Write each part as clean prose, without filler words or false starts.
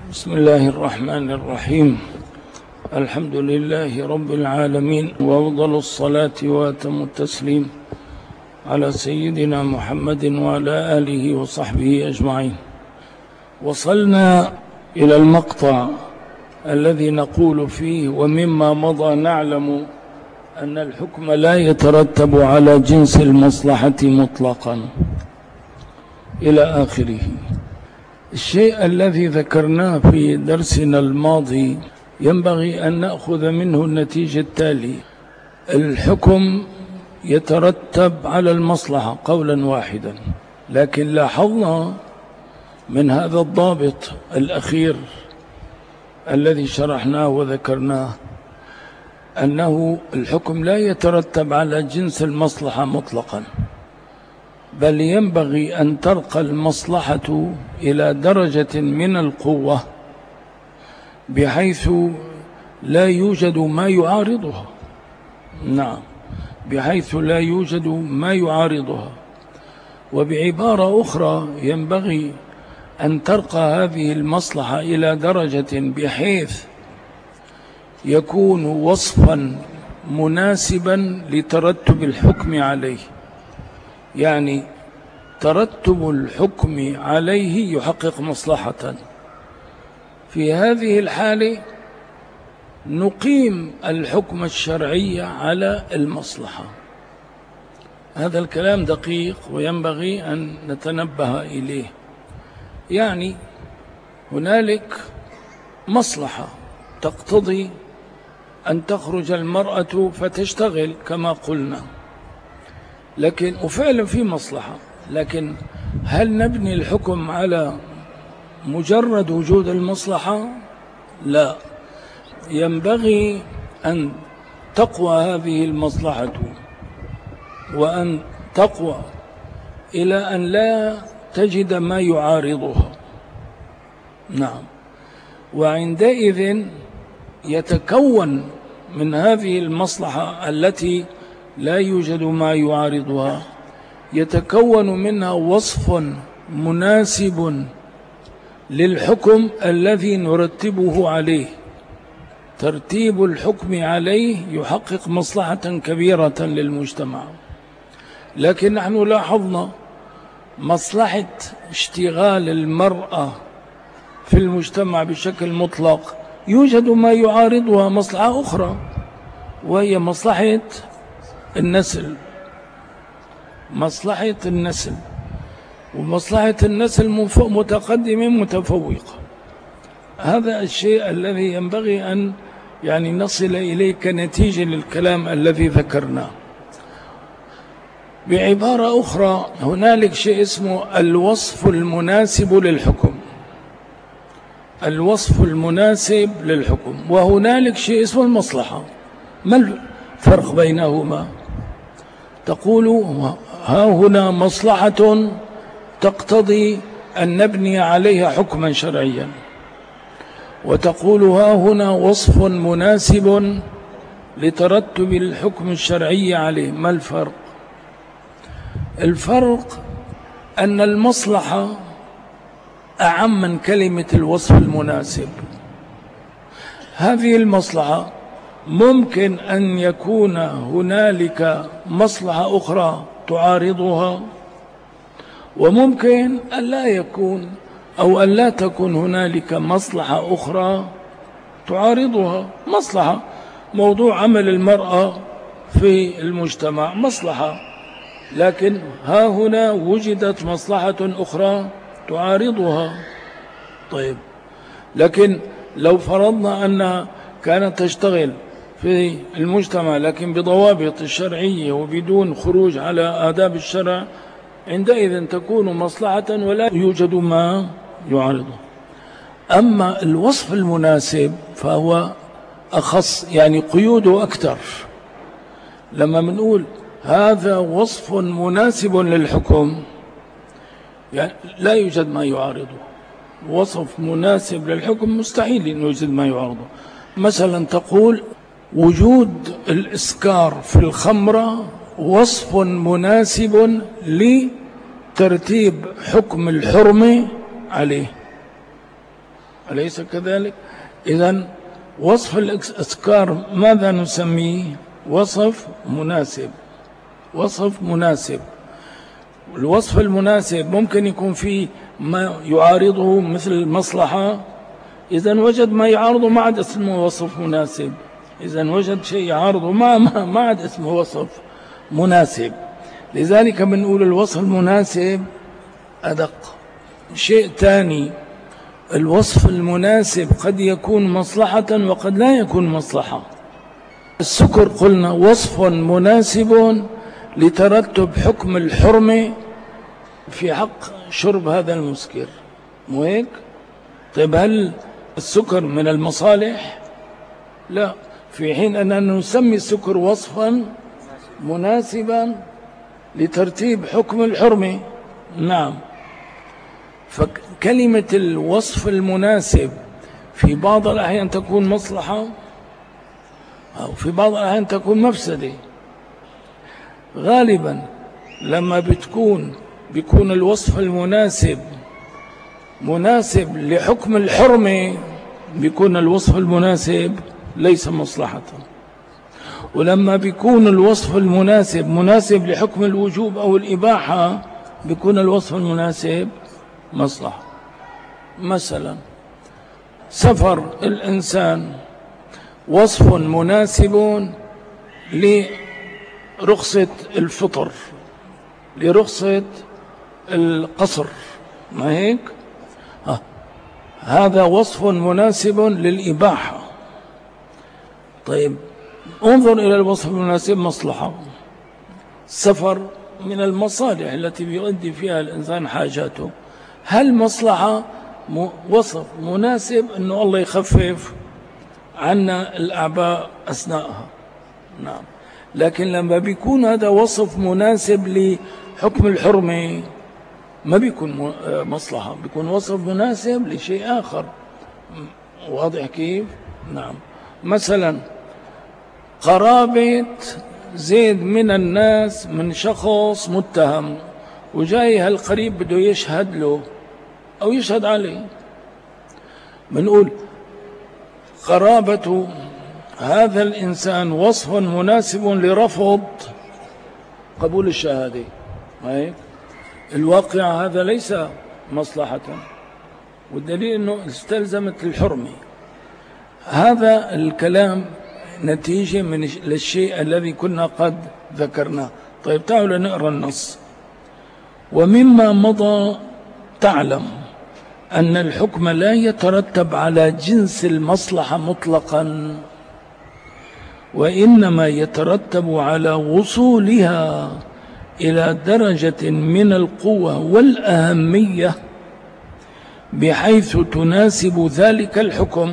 بسم الله الرحمن الرحيم. الحمد لله رب العالمين، وأفضل الصلاة وأتم التسليم على سيدنا محمد وعلى آله وصحبه أجمعين. وصلنا إلى المقطع الذي نقول فيه: ومما مضى نعلم أن الحكم لا يترتب على جنس المصلحة مطلقا، إلى آخره. الشيء الذي ذكرناه في درسنا الماضي ينبغي أن نأخذ منه النتيجة التالية: الحكم يترتب على المصلحة قولا واحدا، لكن لاحظنا من هذا الضابط الأخير الذي شرحناه وذكرناه أنه الحكم لا يترتب على جنس المصلحة مطلقا، بل ينبغي أن ترقى المصلحة إلى درجة من القوة بحيث لا يوجد ما يعارضها. نعم، بحيث لا يوجد ما يعارضها. وبعبارة أخرى، ينبغي أن ترقى هذه المصلحة إلى درجة بحيث يكون وصفا مناسبا لترتب الحكم عليه، يعني ترتب الحكم عليه يحقق مصلحة. في هذه الحالة نقيم الحكم الشرعي على المصلحة. هذا الكلام دقيق وينبغي أن نتنبه إليه. يعني هنالك مصلحة تقتضي أن تخرج المرأة فتشتغل كما قلنا، لكن وفعلا في مصلحة، لكن هل نبني الحكم على مجرد وجود المصلحة؟ لا، ينبغي أن تقوى هذه المصلحة وأن تقوى إلى أن لا تجد ما يعارضها. نعم، وعندئذ يتكون من هذه المصلحة التي لا يوجد ما يعارضها، يتكون منها وصف مناسب للحكم الذي نرتبه عليه. ترتيب الحكم عليه يحقق مصلحة كبيرة للمجتمع. لكن نحن لاحظنا مصلحة اشتغال المرأة في المجتمع بشكل مطلق يوجد ما يعارضها مصلحة أخرى، وهي مصلحة النسل. مصلحة النسل، ومصلحة النسل متقدمة متفوقة. هذا الشيء الذي ينبغي أن نصل إليه كنتيجة للكلام الذي ذكرناه. بعبارة أخرى، هنالك شيء اسمه الوصف المناسب للحكم. الوصف المناسب للحكم، وهنالك شيء اسمه المصلحة. ما الفرق بينهما؟ تقول ها هنا مصلحة تقتضي أن نبني عليها حكما شرعيا، وتقول ها هنا وصف مناسب لترتب الحكم الشرعي عليه. ما الفرق؟ الفرق أن المصلحة أعم من كلمة الوصف المناسب. هذه المصلحة ممكن أن يكون هنالك مصلحة أخرى تعارضها، وممكن أن لا يكون أو أن لا تكون هنالك مصلحة أخرى تعارضها. مصلحة موضوع عمل المرأة في المجتمع مصلحة، لكن ها هنا وجدت مصلحة أخرى تعارضها. طيب، لكن لو فرضنا أنها كانت تشتغل في المجتمع لكن بضوابط الشرعية وبدون خروج على آداب الشرع، عندئذ تكون مصلحة ولا يوجد ما يعارضه. أما الوصف المناسب فهو أخص، يعني قيوده أكثر. لما بنقول هذا وصف مناسب للحكم، يعني لا يوجد ما يعارضه. وصف مناسب للحكم مستحيل أن يوجد ما يعارضه. مثلا تقول وجود الإسكار في الخمرة وصف مناسب لترتيب حكم الحرمة عليه. أليس كذلك؟ إذن وصف الإسكار ماذا نسميه؟ وصف مناسب. وصف مناسب. الوصف المناسب ممكن يكون فيه ما يعارضه مثل المصلحة، إذن وجد ما يعارضه ما عاد اسمه وصف مناسب. إذن وجد شيء يعارضه ما عاد اسمه وصف مناسب. لذلك بنقول الوصف المناسب أدق. شيء ثاني، الوصف المناسب قد يكون مصلحة وقد لا يكون مصلحة. السكر قلنا وصف مناسب لترتب حكم الحرمة في حق شرب هذا المسكر، مو هيك؟ طيب هل السكر من المصالح؟ لا، في حين أننا نسمي السكر وصفا مناسبا لترتيب حكم الحرمة. نعم. فكلمة الوصف المناسب في بعض الأحيان تكون مصلحة أو في بعض الأحيان تكون مفسدة. غالبا لما بيكون الوصف المناسب مناسب لحكم الحرمة بيكون الوصف المناسب ليس مصلحة، ولما بيكون الوصف المناسب مناسب لحكم الوجوب أو الإباحة بيكون الوصف المناسب مصلحة. مثلا سفر الإنسان وصف مناسب لرخصة الفطر، لرخصة القصر، ما هيك؟ هذا وصف مناسب للإباحة. طيب انظر إلى الوصف المناسب مصلحة. السفر من المصالح التي بيؤدي فيها الإنسان حاجاته. هل مصلحة وصف مناسب أنه الله يخفف عنا الأعباء أثناءها؟ نعم. لكن لما بيكون هذا وصف مناسب لحكم الحرمة ما بيكون مصلحة، بيكون وصف مناسب لشيء آخر. واضح كيف؟ نعم. مثلا قرابة زيد من الناس من شخص متهم، وجاي هالقريب بده يشهد له أو يشهد عليه، بنقول قرابة هذا الإنسان وصف مناسب لرفض قبول الشهادة. الواقع هذا ليس مصلحة، والدليل أنه استلزمت الحرمة. هذا الكلام نتيجة من للشيء الذي كنا قد ذكرناه. طيب تعالوا نقرأ النص. ومما مضى تعلم أن الحكم لا يترتب على جنس المصلحة مطلقا، وإنما يترتب على وصولها إلى درجة من القوة والأهمية بحيث تناسب ذلك الحكم،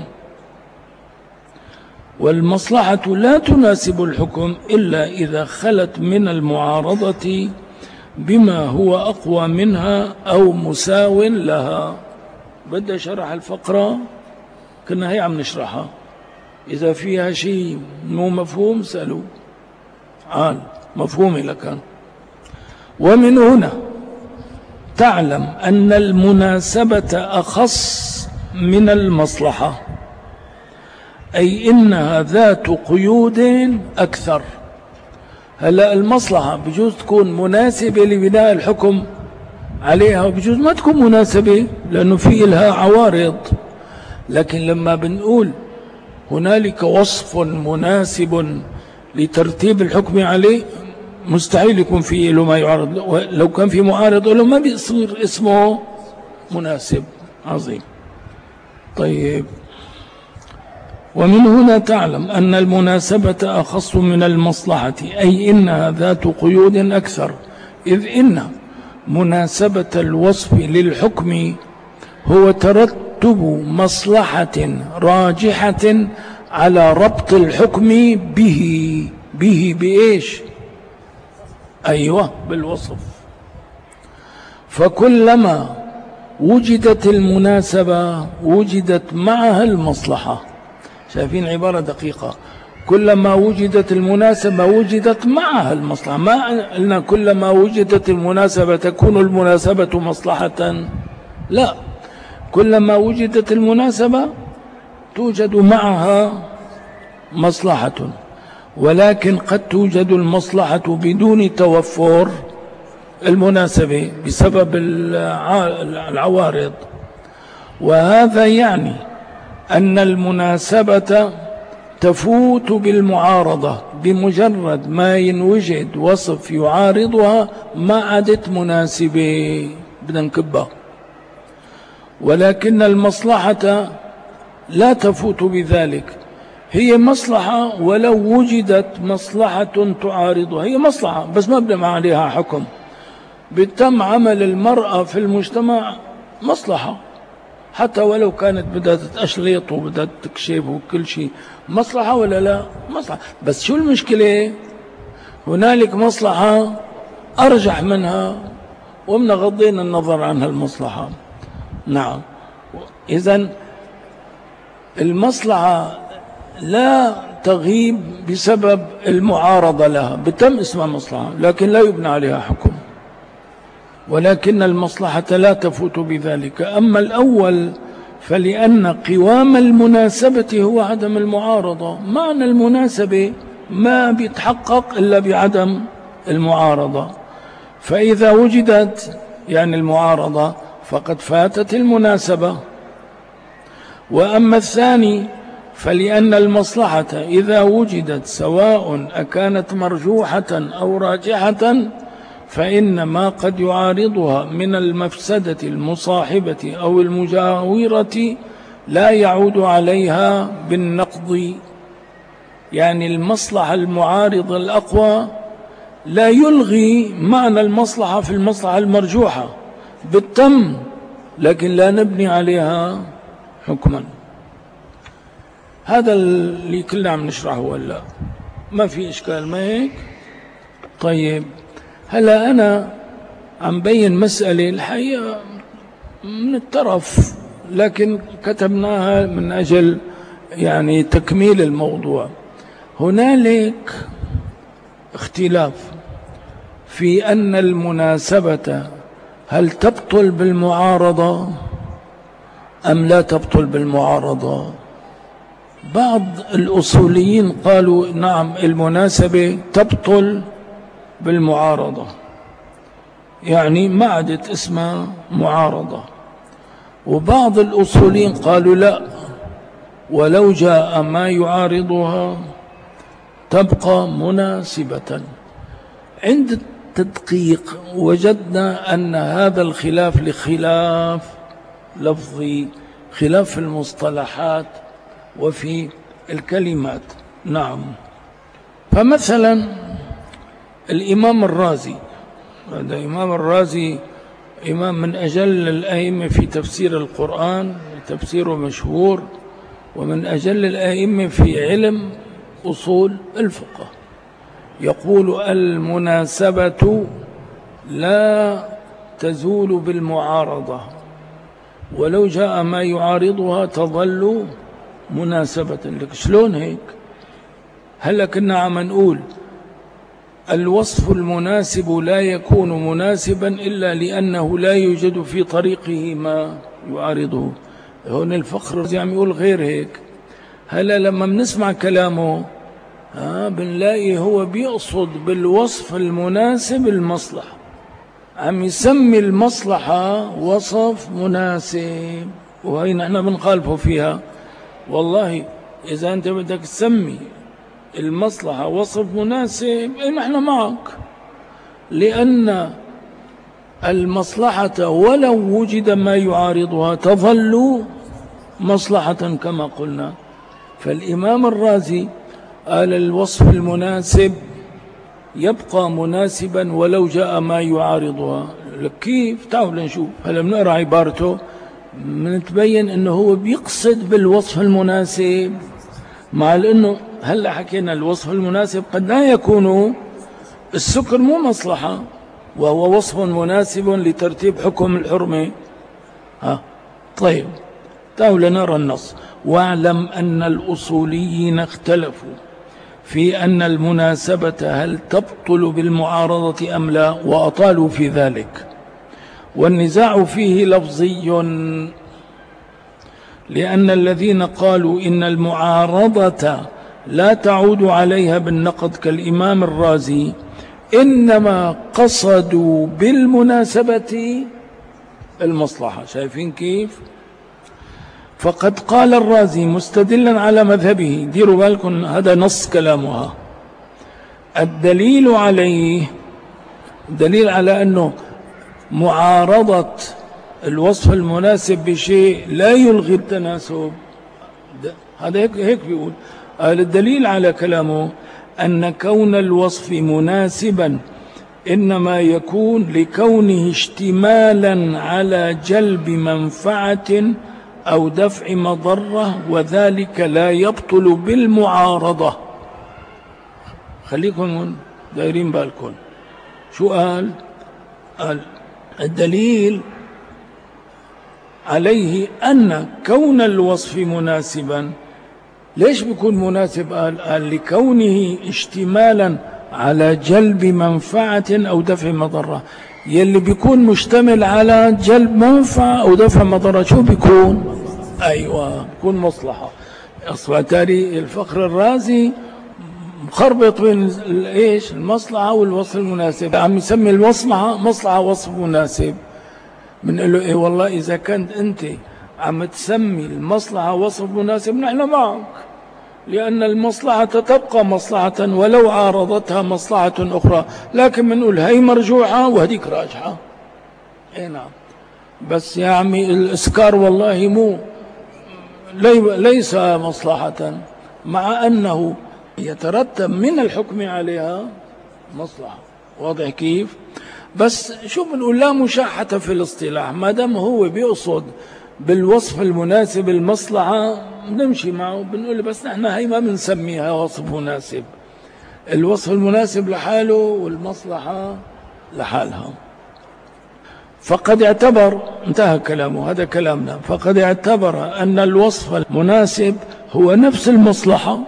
والمصلحة لا تناسب الحكم إلا إذا خلت من المعارضة بما هو أقوى منها أو مساو لها. بدأ شرح الفقرة كنا هي عم نشرحها، إذا فيها شيء مو مفهوم سألوا مفهومي لكان. ومن هنا تعلم أن المناسبة أخص من المصلحة، أي إنها ذات قيود أكثر. هلأ المصلحة بجوز تكون مناسبة لبناء الحكم عليها، وبجوز ما تكون مناسبة لأنه في لها عوارض. لكن لما بنقول هنالك وصف مناسب لترتيب الحكم عليه، مستحيل يكون فيه له ما يعارض. لو كان في معارض له ما بيصير اسمه مناسب. عظيم. طيب ومن هنا تعلم أن المناسبة أخص من المصلحة، أي إنها ذات قيود أكثر، إذ إن مناسبة الوصف للحكم هو ترتب مصلحة راجحة على ربط الحكم به بإيش؟ أيوة بالوصف. فكلما وجدت المناسبة وجدت معها المصلحة. شايفين عبارة دقيقة، كلما وجدت المناسبة وجدت معها المصلحة. ما قلنا كلما وجدت المناسبة تكون المناسبة مصلحة، لا، كلما وجدت المناسبة توجد معها مصلحة، ولكن قد توجد المصلحة بدون توفر المناسبة بسبب العوارض. وهذا يعني أن المناسبة تفوت بالمعارضة، بمجرد ما ينوجد وصف يعارضها ما عادت مناسبة، بدنا نكبها. ولكن المصلحة لا تفوت بذلك، هي مصلحة ولو وجدت مصلحة تعارضها، هي مصلحة بس ما بدنا عليها حكم. بتم عمل المرأة في المجتمع مصلحة، حتى ولو كانت بدها تتأشليط وبدها تكشف وكل شيء، مصلحة ولا لا؟ مصلحة. بس شو المشكلة؟ هنالك مصلحة أرجح منها ومن غضين النظر عن هالمصلحة. نعم، إذن المصلحة لا تغيب بسبب المعارضة لها، بتم اسمها مصلحة لكن لا يبنى عليها حكم، ولكن المصلحة لا تفوت بذلك. أما الأول فلأن قوام المناسبة هو عدم المعارضة، معنى المناسبة ما بيتحقق إلا بعدم المعارضة، فإذا وجدت يعني المعارضة فقد فاتت المناسبة. وأما الثاني فلأن المصلحة إذا وجدت سواء أكانت مرجوحة أو راجحة فإن ما قد يعارضها من المفسدة المصاحبة أو المجاورة لا يعود عليها بالنقض. يعني المصلحة المعارضة الأقوى لا يلغي معنى المصلحة في المصلحة المرجوحة، بالتم، لكن لا نبني عليها حكما. هذا اللي كلنا عم نشرحه ولا ما في إشكال؟ ما هيك؟ طيب، هلا أنا عم بين مسألة الحقيقة من الطرف، لكن كتبناها من أجل يعني تكميل الموضوع. هنالك اختلاف في أن المناسبة هل تبطل بالمعارضة أم لا تبطل بالمعارضة. بعض الأصوليين قالوا نعم، المناسبة تبطل بالمعارضة، يعني ما عادت اسمها معارضة. وبعض الأصوليين قالوا لا، ولو جاء ما يعارضها تبقى مناسبة. عند التدقيق وجدنا أن هذا الخلاف لخلاف لفظي، خلاف في المصطلحات وفي الكلمات. نعم، فمثلا الإمام الرازي، هذا إمام الرازي إمام من أجل الأئمة في تفسير القرآن، تفسيره مشهور، ومن أجل الأئمة في علم أصول الفقه. يقول المناسبة لا تزول بالمعارضة، ولو جاء ما يعارضها تظل مناسبة. لك شلون هيك؟ هلا كنا عم نقول الوصف المناسب لا يكون مناسبا إلا لأنه لا يوجد في طريقه ما يعارضه. هون الفخر عم يقول غير هيك. هلا لما بنسمع كلامه بنلاقي هو بيقصد بالوصف المناسب المصلحة، عم يسمي المصلحة وصف مناسب، وهي نحن بنخالفه فيها. والله إذا أنت بدك تسمي المصلحة وصف مناسب نحن معك، لأن المصلحة ولو وجد ما يعارضها تظل مصلحة كما قلنا. فالإمام الرازي قال الوصف المناسب يبقى مناسبا ولو جاء ما يعارضها. كيف؟ تعالوا نشوف. هلا بنقرأ عبارته بنتبين انه هو بيقصد بالوصف المناسب، مع انه هلا حكينا الوصف المناسب قد لا يكون السكر مو مصلحة، وهو وصف مناسب لترتيب حكم الحرمة. طيب، تعالوا نرى النص. واعلم أن الأصوليين اختلفوا في أن المناسبة هل تبطل بالمعارضة أم لا، وأطالوا في ذلك، والنزاع فيه لفظي لأن الذين قالوا إن المعارضة لا تعود عليها بالنقد كالإمام الرازي إنما قصدوا بالمناسبة المصلحة. شايفين كيف؟ فقد قال الرازي مستدلا على مذهبه، ديروا بالكم هذا نص كلامها، الدليل عليه، دليل على أنه معارضة الوصف المناسب بشيء لا يلغي التناسب، هذا هيك بيقول. الدليل على كلامه أن كون الوصف مناسبا إنما يكون لكونه اشتمالا على جلب منفعة أو دفع مضرة، وذلك لا يبطل بالمعارضة. خليكم دايرين بالكم شو قال الدليل عليه أن كون الوصف مناسبا. ليش بيكون مناسب؟ قال لكونه اشتمالا على جلب منفعة أو دفع مضرة. يلي بيكون مشتمل على جلب منفعة أو دفع مضرة شو بيكون؟ أيوة بيكون مصلحة. أصلا تاري الفخر الرازي مخربط بين ايش المصلحة والوصف المناسب، عم يسمي المصلحة مصلحة وصف مناسب. بنقول له ايه والله إذا كنت أنت عم تسمي المصلحة وصف مناسب نحن معك، لأن المصلحة تبقى مصلحة ولو عارضتها مصلحة أخرى، لكن بنقول هي مرجوحة وهديك راجحة. اي نعم، بس يا عمي الإسكار والله مو ليس مصلحة، مع أنه يترتب من الحكم عليها مصلحة. واضح كيف؟ بس شو بنقول؟ لا مشاحة في الاصطلاح، ما دام هو بيقصد بالوصف المناسب المصلحة نمشي معه، بنقول بس نحن هي ما بنسميها وصف مناسب، الوصف المناسب لحاله والمصلحة لحالها. فقد اعتبر، انتهى كلامه، هذا كلامنا، فقد اعتبر أن الوصف المناسب هو نفس المصلحة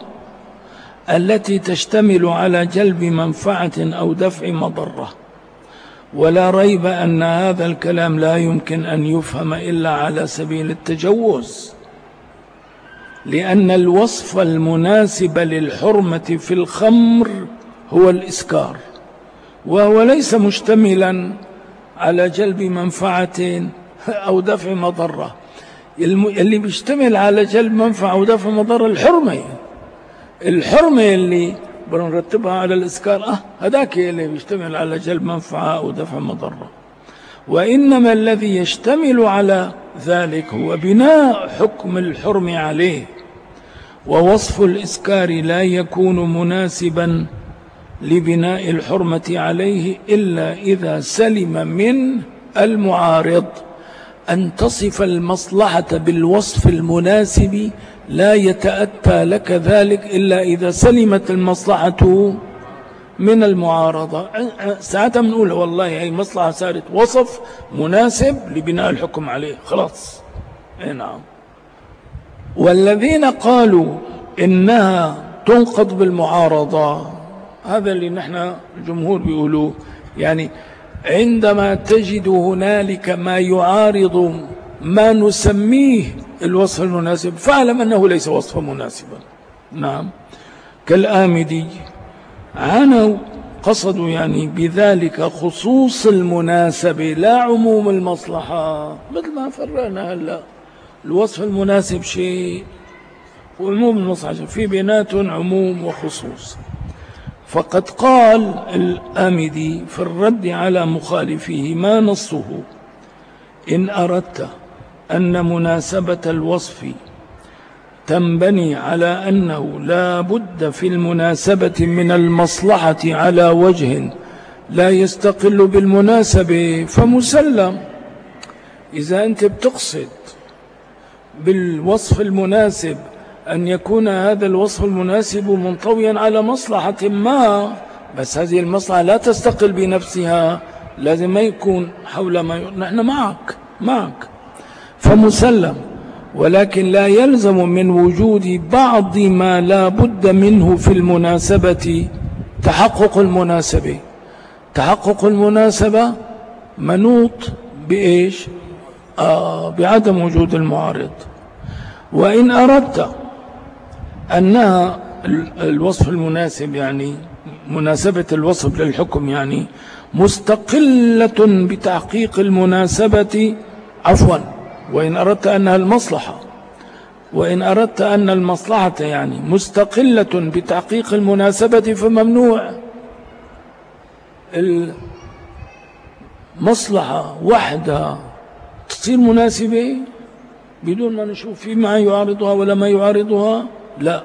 التي تشتمل على جلب منفعة أو دفع مضرة. ولا ريب أن هذا الكلام لا يمكن أن يفهم إلا على سبيل التجوز، لأن الوصف المناسب للحرمة في الخمر هو الإسكار، وهو ليس مشتملا على جلب منفعة أو دفع مضرة. اللي بيشتمل على جلب منفعة أو دفع مضرة الحرمة اللي بنرتبها على الإسكار، هذاك اللي بيشتمل على جلب منفعة أو دفع مضرة. وإنما الذي يشتمل على ذلك هو بناء حكم الحرم عليه، ووصف الإسكار لا يكون مناسبا لبناء الحرمة عليه إلا إذا سلم من المعارض أن تصف المصلحة بالوصف المناسب، لا يتأتى لك ذلك إلا إذا سلمت المصلحة من المعارضة. ساعتها بنقول والله هي مصلحة صارت وصف مناسب لبناء الحكم عليه، خلاص. نعم. والذين قالوا إنها تنقض بالمعارضة، هذا اللي نحن الجمهور بيقولوه، يعني عندما تجد هنالك ما يعارض ما نسميه الوصف المناسب فاعلم أنه ليس وصفا مناسبا. نعم. كالآمدي عنوا قصدوا يعني بذلك خصوص المناسبة لا عموم المصلحة، مثل ما فرقنا هلا الوصف المناسب شيء وعموم المصلحة في بينات عموم وخصوص. فقد قال الآمدي في الرد على مخالفيه ما نصه: إن أردت أن مناسبة الوصف تنبني على أنه لا بد في المناسبة من المصلحة على وجه لا يستقل بالمناسبة فمسلم. إذا أنت بتقصد بالوصف المناسب أن يكون هذا الوصف المناسب منطويا على مصلحة ما، بس هذه المصلحة لا تستقل بنفسها، لازم ما يكون حول ما نحن معك فمسلم. ولكن لا يلزم من وجود بعض ما لا بد منه في المناسبة تحقق المناسبة. تحقق المناسبة منوط بإيش؟ بعدم وجود المعارض. وإن أردت أنها الوصف المناسب يعني مناسبة الوصف للحكم يعني مستقلة بتحقيق المناسبة عفوا وإن أردت أنها المصلحة وإن أردت أن المصلحة يعني مستقلة بتحقيق المناسبة فممنوع المصلحة وحدها تصير مناسبة بدون ما نشوف في ما يعارضها ولا ما يعارضها. لا،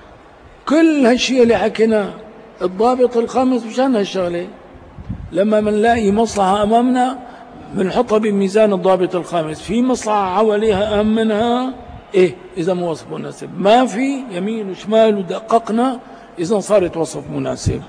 كل هالشيء اللي حكينا الضابط الخامس مشان هالشغلة لما منلاقي مصلحة أمامنا بنحطها بميزان الضابط الخامس، في مصلحة حواليها أهم منها إيه إذا مو وصف مناسب، ما في يمين وشمال ودققنا إذا صارت وصف مناسب.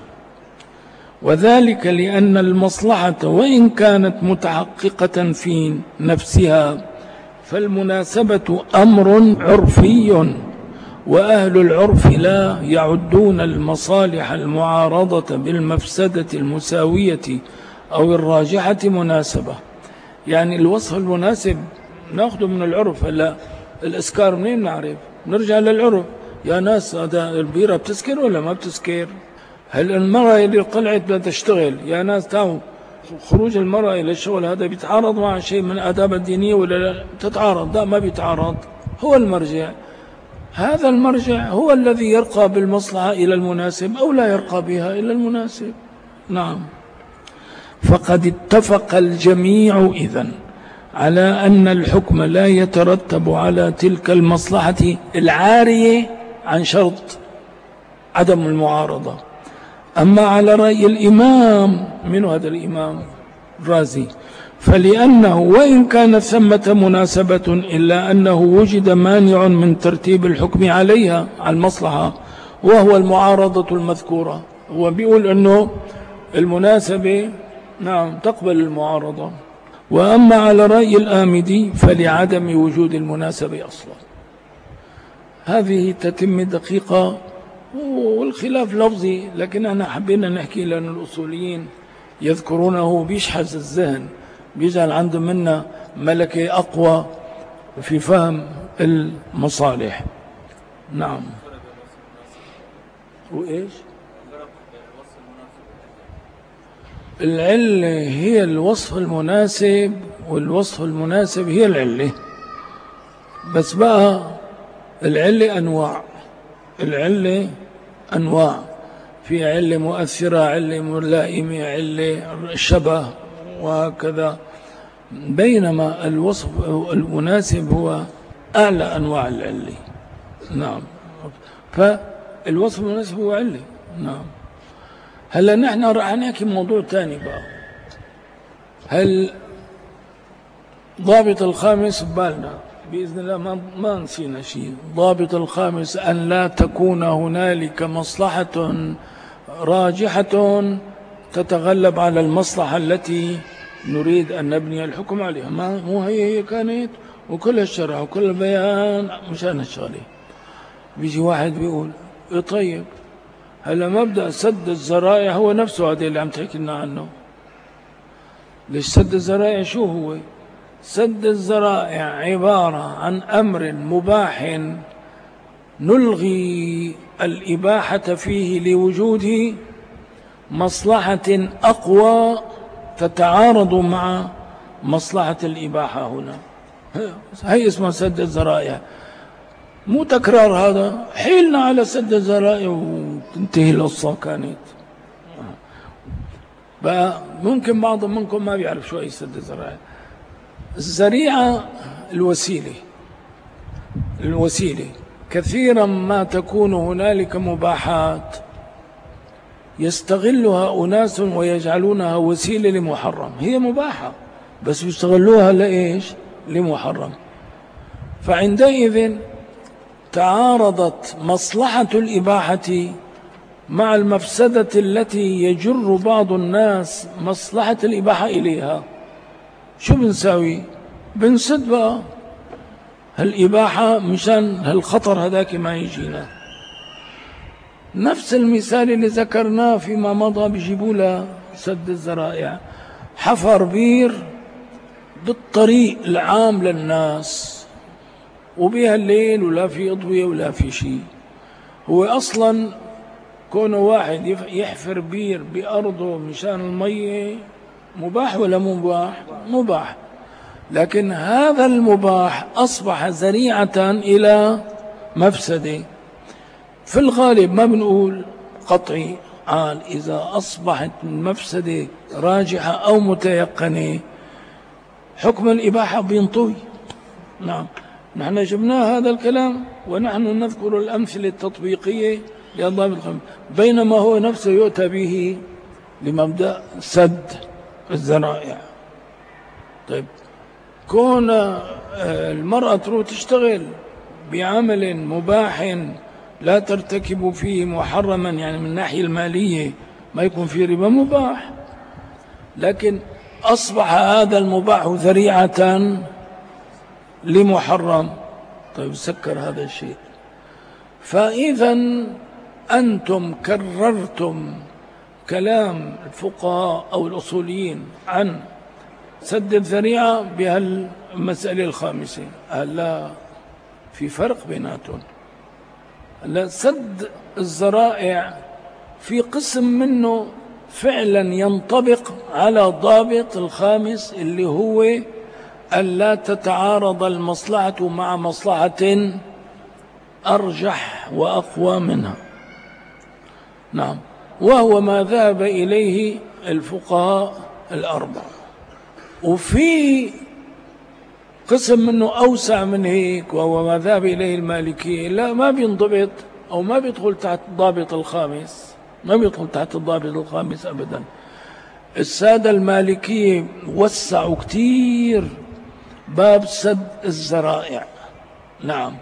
وذلك لأن المصلحة وإن كانت متحققة في نفسها فالمناسبة أمر عرفي، وأهل العرف لا يعدون المصالح المعارضة بالمفسدة المساوية أو الراجحة مناسبة. يعني الوصف المناسب ناخده من العرف. هلا الإسكار منين نعرف؟ نرجع للعرف. يا ناس هذا البيرة بتسكر ولا ما بتسكر؟ هل المرأة اللي طلعت بدها تشتغل يا ناس تاو خروج المرأة إلى الشغل هذا بيتعارض مع شيء من آداب الدينية ولا لا؟ تتعارض؟ لا ما بيتعارض. هو المرجع، هذا المرجع هو الذي يرقى بالمصلحة إلى المناسب أو لا يرقى بها إلى المناسب. نعم. فقد اتفق الجميع إذن على أن الحكم لا يترتب على تلك المصلحة العارية عن شرط عدم المعارضة. أما على رأي الإمام، من هذا الإمام الرازي، فلأنه وإن كانت ثمة مناسبة إلا أنه وجد مانع من ترتيب الحكم عليها على المصلحة وهو المعارضة المذكورة. هو بيقول أنه المناسبة نعم تقبل المعارضة. وأما على رأي الآمدي فلعدم وجود المناسبة أصلا. هذه تتم دقيقة والخلاف لفظي، لكن احنا حبينا نحكي لأن الأصوليين يذكرونه بيشحذ الذهن، بيجعل عنده منا ملكة أقوى في فهم المصالح. نعم. وإيش العلة؟ هي الوصف المناسب، والوصف المناسب هي العلة. بس بقى العلة أنواع، العلة أنواع، في علة مؤثرة، علة ملائمة، علة شبه وهكذا، بينما الوصف المناسب هو أعلى أنواع العلة. نعم. فالوصف المناسب هو علة. نعم. هلا نحن راح نحكي موضوع تاني بقى. هل ضابط الخامس ببالنا بإذن الله ما نسينا شيء. ضابط الخامس أن لا تكون هنالك مصلحة راجحة تتغلب على المصلحة التي نريد أن نبني الحكم عليها. مو هي كانت، وكل الشرع وكل البيان مشان الشغلة. بيجي واحد بيقول طيب هلا مبدأ سد الذرائع هو نفسه هذا اللي عم تحكي لنا عنه. ليش سد الذرائع؟ شو هو سد الذرائع؟ عبارة عن أمر مباح نلغي الإباحة فيه لوجود مصلحة أقوى تتعارض مع مصلحة الإباحة. هنا هي اسمها سد الذرائع، مو تكرار. هذا حيلنا على سد الذرائع وتنتهي القصة. كانت بقى ممكن بعض منكم ما بيعرف شو هي سد الذرائع. الذريعة الوسيلة كثيرا ما تكون هنالك مباحات يستغلها أناس ويجعلونها وسيلة لمحرم. هي مباحة بس يستغلوها لإيش؟ لمحرم. فعندئذ تعارضت مصلحة الإباحة مع المفسدة التي يجر بعض الناس مصلحة الإباحة إليها. شو بنساوي؟ بنسد بقى هالإباحة مشان هالخطر هذاك ما يجينا. نفس المثال اللي ذكرناه فيما مضى بيجيبوا له سد الذرائع. حفر بير بالطريق العام للناس، وبها الليل ولا في أضوية ولا في شيء. هو أصلا كونه واحد يحفر بير بأرضه مشان المية مباح ولا مباح؟ مباح. لكن هذا المباح أصبح ذريعة إلى مفسدة. في الغالب ما بنقول قطعي، إذا أصبحت المفسدة راجحة أو متيقنة حكم الإباحة بينطوي. نعم، نحن جبنا هذا الكلام ونحن نذكر الأمثلة التطبيقية للضابط الخامس، بينما هو نفسه يؤتى به لمبدأ سد الذرائع. طيب، كون المرأة تروح تشتغل بعمل مباح لا ترتكب فيه محرما، يعني من الناحية المالية ما يكون فيه ربا، مباح، لكن أصبح هذا المباح ذريعة لمحرم. طيب، سكر هذا الشيء. فإذا أنتم كررتم كلام الفقهاء أو الأصوليين عن سد الذريعة بهالمسألة الخامسة. لا، في فرق بيناتهم. لا، سد الذرائع في قسم منه فعلا ينطبق على الضابط الخامس اللي هو ألا تتعارض المصلحة مع مصلحة أرجح وأقوى منها. نعم، وهو ما ذهب إليه الفقهاء الأربعة. وفي قسم منه أوسع من هيك، وهو ما ذهب إليه المالكية، لا، ما بينضبط أو ما بيدخل تحت الضابط الخامس، ما بيدخل تحت الضابط الخامس أبدا. السادة المالكية وسعوا كتير باب سد الذرائع. نعم،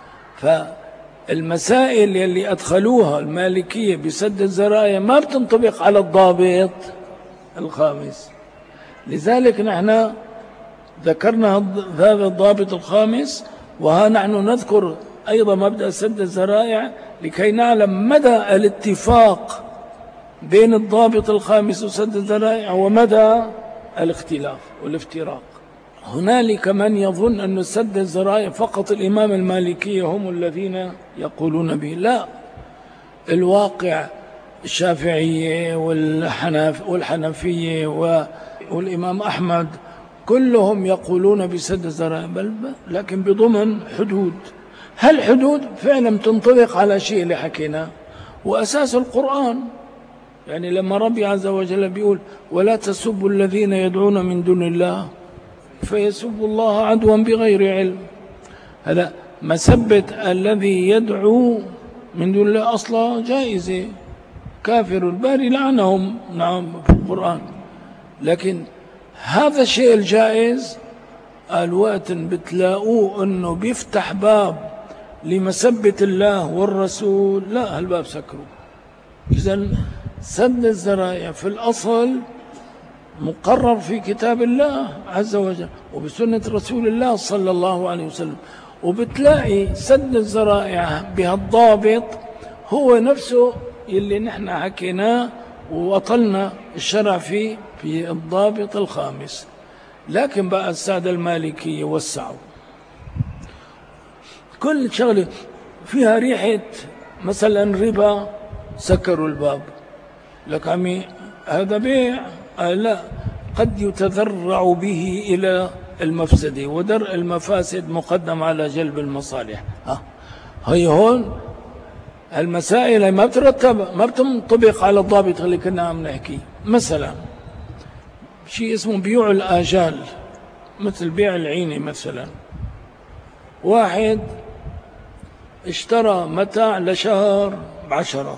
فالمسائل اللي أدخلوها المالكية بسد الذرائع ما بتنطبق على الضابط الخامس. لذلك نحن ذكرنا هذا الضابط الخامس، وها نحن نذكر أيضا مبدأ سد الذرائع لكي نعلم مدى الاتفاق بين الضابط الخامس وسد الذرائع ومدى الاختلاف والافتراق. هنالك من يظن أن سد الذرائع فقط الإمام المالكي هم الذين يقولون به. لا، الواقع الشافعية والحنفية والإمام أحمد كلهم يقولون بسد الذرائع، لكن بضمن حدود. هالحدود فعلا تنطبق على شيء اللي حكينا، وأساس القرآن. يعني لما ربي عز وجل بيقول ولا تسبوا الذين يدعون من دون الله فيسبوا الله عدوا بغير علم، هذا مسبة الذي يدعو من دون الله أصلا جائزة، كافر الباري لعنهم. نعم، في القرآن. لكن هذا الشيء الجائز الوقت بتلاقوه أنه بيفتح باب لمسبة الله والرسول، لا، هالباب سكروا. إذن سد الذرائع في الأصل مقرر في كتاب الله عز وجل وبسنة رسول الله صلى الله عليه وسلم. وبتلاقي سد الذرائع بهالضابط هو نفسه اللي نحن حكيناه ووطلنا الشرع فيه في الضابط الخامس. لكن بقى السادة المالكية وسعوا كل شغلة فيها ريحة مثلا ربا، سكروا الباب. لك عمي هذا بيع، لا، قد يتذرع به إلى المفسدة، ودرء المفاسد مقدم على جلب المصالح. هي هون المسائل ما بترتب، ما بتنطبق على الضابط اللي كنا عم نحكي. مثلا شيء اسمه بيوع الآجال، مثل بيع العينة. مثلا واحد اشترى متاع لشهر ب10،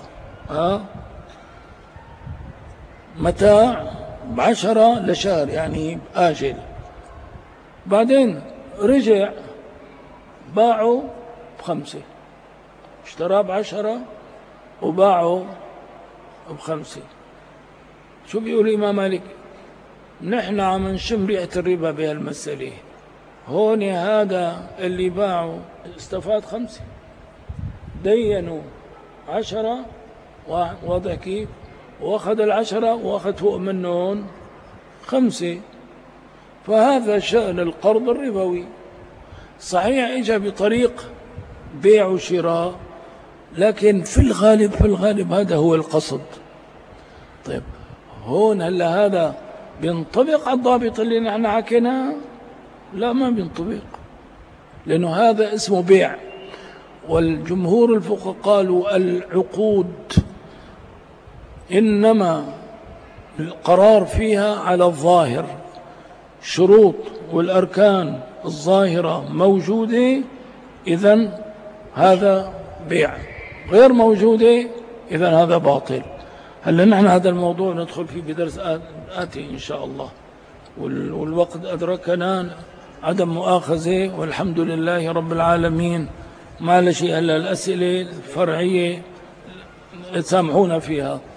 متاع ب10 لشهر، يعني آجل. بعدين رجع باعه ب5، اشترى ب10 وباعه ب5. شو بيقول الإمام مالك؟ نحن عم نشم ريحة الربا بهالمسألة. هون هذا اللي باعه استفاد 5، دينوا 10، واضح كيف؟ واخذ 10 واخذ فوق منهم 5. فهذا شأن القرض الربوي. صحيح إجا بطريق بيع وشراء، لكن في الغالب هذا هو القصد. طيب هون هلا هذا بينطبق على الضابط اللي نحن حكيناه؟ لا، ما بينطبق، لأنه هذا اسمه بيع. والجمهور الفقهاء قالوا العقود إنما القرار فيها على الظاهر، شروط والأركان الظاهرة موجودة، إذن هذا بيع، غير موجودة إذن هذا باطل. هلا نحن هذا الموضوع ندخل فيه بدرس آتي إن شاء الله، والوقت أدركنا، عدم مؤاخذة، والحمد لله رب العالمين. ما لشيء هلا الأسئلة الفرعية سامحونا فيها.